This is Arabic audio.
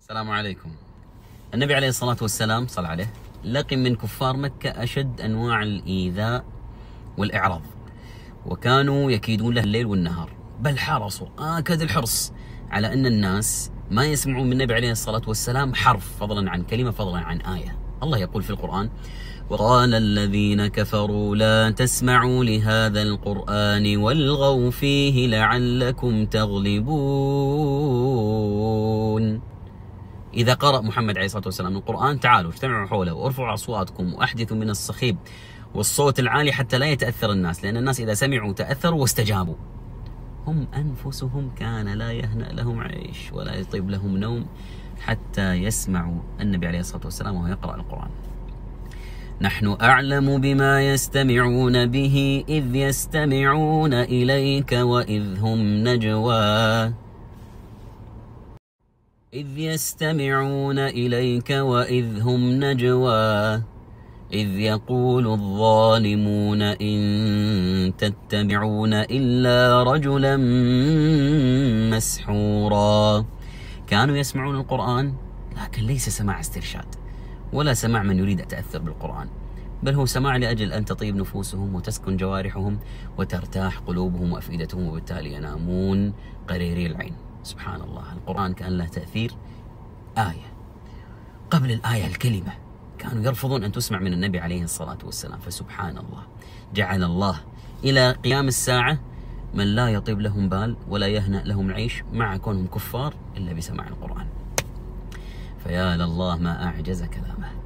السلام عليكم. النبي عليه الصلاة والسلام صلى عليه لقي من كفار مكة أشد أنواع الإيذاء والإعراض، وكانوا يكيدون له الليل والنهار، بل حرصوا آكد الحرص على أن الناس ما يسمعون من النبي عليه الصلاة والسلام حرف، فضلا عن كلمة، فضلا عن آية. الله يقول في القرآن: وقال الذين كفروا لا تسمعوا لهذا القرآن والغوا فيه لعلكم تغلبون. إذا قرأ محمد عليه الصلاة والسلام القرآن تعالوا اجتمعوا حوله وارفعوا أصواتكم وأحدثوا من الصخيب والصوت العالي حتى لا يتأثر الناس، لأن الناس إذا سمعوا تأثروا واستجابوا. هم أنفسهم كان لا يهنأ لهم عيش ولا يطيب لهم نوم حتى يسمعوا النبي عليه الصلاة والسلام وهو يقرأ القرآن. نحن أعلم بما يستمعون به إذ يستمعون إليك وإذ هم نجوى إذ يقول الظالمون إن تتبعون إلا رجلا مسحورا. كانوا يسمعون القرآن لكن ليس سماع استرشاد ولا سماع من يريد أن تأثر بالقرآن، بل هو سماع لأجل أن تطيب نفوسهم وتسكن جوارحهم وترتاح قلوبهم وأفئدتهم، وبالتالي ينامون قريري العين. سبحان الله، القرآن كان له تأثير. آية قبل الآية الكلمة كانوا يرفضون أن تسمع من النبي عليه الصلاة والسلام، فسبحان الله جعل الله إلى قيام الساعة من لا يطيب لهم بال ولا يهنأ لهم العيش مع كونهم كفار إلا بسماع القرآن. فيا لله ما أعجز كلامه.